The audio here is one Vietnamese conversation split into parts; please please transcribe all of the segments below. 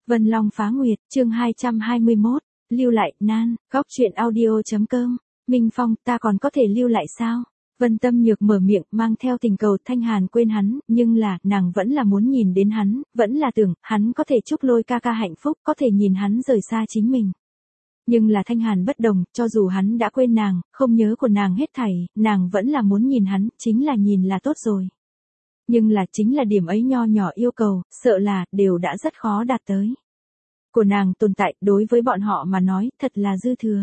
Vân Long Phá Nguyệt, chương 221, lưu lại, nan, góc chuyện audio.com, Minh Phong, ta còn có thể lưu lại sao? Vân Tâm Nhược mở miệng, mang theo tình cầu. Thanh Hàn quên hắn, nhưng là, nàng vẫn là muốn nhìn đến hắn, vẫn là tưởng, hắn có thể chúc Lôi ca ca hạnh phúc, có thể nhìn hắn rời xa chính mình. Nhưng là Thanh Hàn bất đồng, cho dù hắn đã quên nàng, không nhớ của nàng hết thảy, nàng vẫn là muốn nhìn hắn, chính là nhìn là tốt rồi. Nhưng là chính là điểm ấy nho nhỏ yêu cầu, sợ là, đều đã rất khó đạt tới. Của nàng tồn tại, đối với bọn họ mà nói, thật là dư thừa.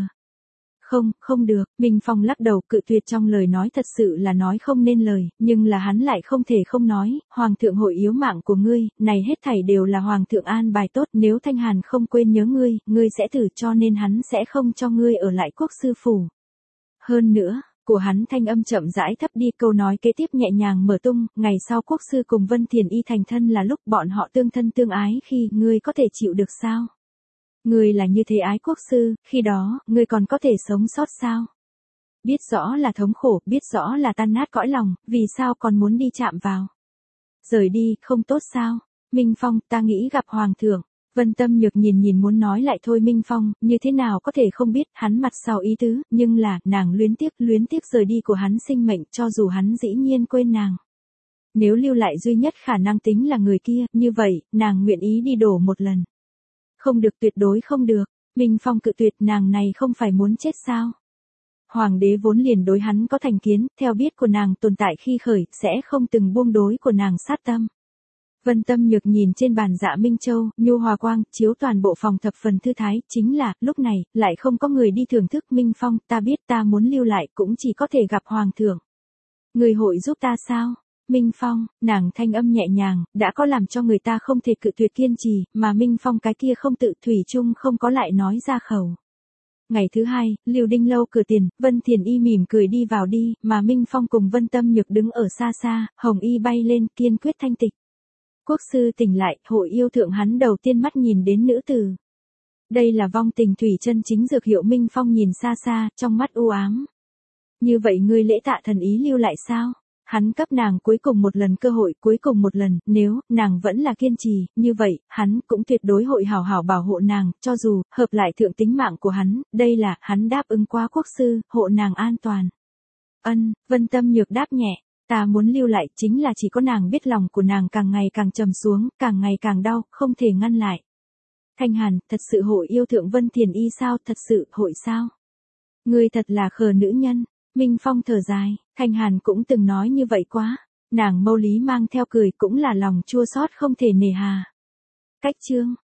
Không được, Minh Phong lắc đầu cự tuyệt, trong lời nói thật sự là nói không nên lời, nhưng là hắn lại không thể không nói, Hoàng thượng hội yếu mạng của ngươi, này hết thảy đều là Hoàng thượng an bài tốt, nếu Thanh Hàn không quên nhớ ngươi, ngươi sẽ thử, cho nên hắn sẽ không cho ngươi ở lại quốc sư phủ. Hơn nữa, của hắn thanh âm chậm rãi thấp đi, câu nói kế tiếp nhẹ nhàng mở tung, ngày sau quốc sư cùng Vân Thiền Y thành thân là lúc bọn họ tương thân tương ái, khi ngươi có thể chịu được sao? Ngươi là như thế ái quốc sư, khi đó, ngươi còn có thể sống sót sao? Biết rõ là thống khổ, biết rõ là tan nát cõi lòng, vì sao còn muốn đi chạm vào? Rời đi, không tốt sao? Minh Phong, ta nghĩ gặp Hoàng thượng. Vân Tâm Nhược nhìn muốn nói lại thôi Minh Phong, như thế nào có thể không biết, hắn mặt sau ý tứ, nhưng là, nàng luyến tiếc rời đi của hắn sinh mệnh, cho dù hắn dĩ nhiên quên nàng. Nếu lưu lại duy nhất khả năng tính là người kia, như vậy, nàng nguyện ý đi đổ một lần. Không được, tuyệt đối không được. Minh Phong cự tuyệt, nàng này không phải muốn chết sao? Hoàng đế vốn liền đối hắn có thành kiến, theo biết của nàng tồn tại khi khởi, sẽ không từng buông đối của nàng sát tâm. Vân Tâm Nhược nhìn trên bàn Dạ Minh Châu, nhu hòa quang, chiếu toàn bộ phòng thập phần thư thái, chính là, lúc này, lại không có người đi thưởng thức. Minh Phong, ta biết ta muốn lưu lại, cũng chỉ có thể gặp Hoàng thượng. Người hội giúp ta sao? Minh Phong, nàng thanh âm nhẹ nhàng, đã có làm cho người ta không thể cự tuyệt kiên trì, mà Minh Phong cái kia không tự thủy chung không có lại nói ra khẩu. Ngày thứ hai, Liêu Đinh lâu cửa tiền, Vân Thiền Y mỉm cười đi vào đi, mà Minh Phong cùng Vân Tâm Nhược đứng ở xa xa, hồng y bay lên, kiên quyết thanh tịch. Quốc sư tỉnh lại, hội yêu thượng hắn đầu tiên mắt nhìn đến nữ tử. Đây là vong tình thủy chân chính dược hiệu. Minh Phong nhìn xa xa, trong mắt u ám. Như vậy ngươi lễ tạ thần ý lưu lại sao? Hắn cấp nàng cuối cùng một lần cơ hội, cuối cùng một lần, nếu, nàng vẫn là kiên trì, như vậy, hắn cũng tuyệt đối hội hảo hảo bảo hộ nàng, cho dù, hợp lại thượng tính mạng của hắn, đây là, hắn đáp ứng qua quốc sư, hộ nàng an toàn. Vân Tâm Nhược đáp nhẹ, ta muốn lưu lại, chính là chỉ có nàng biết lòng của nàng càng ngày càng trầm xuống, càng ngày càng đau, không thể ngăn lại. Thanh Hàn, thật sự hội yêu thượng Vân Thiền Y sao, thật sự, hội sao? Ngươi thật là khờ nữ nhân. Minh Phong thở dài, Thanh Hàn cũng từng nói như vậy quá, nàng mâu lý mang theo cười, cũng là lòng chua xót không thể nề hà. Cách chương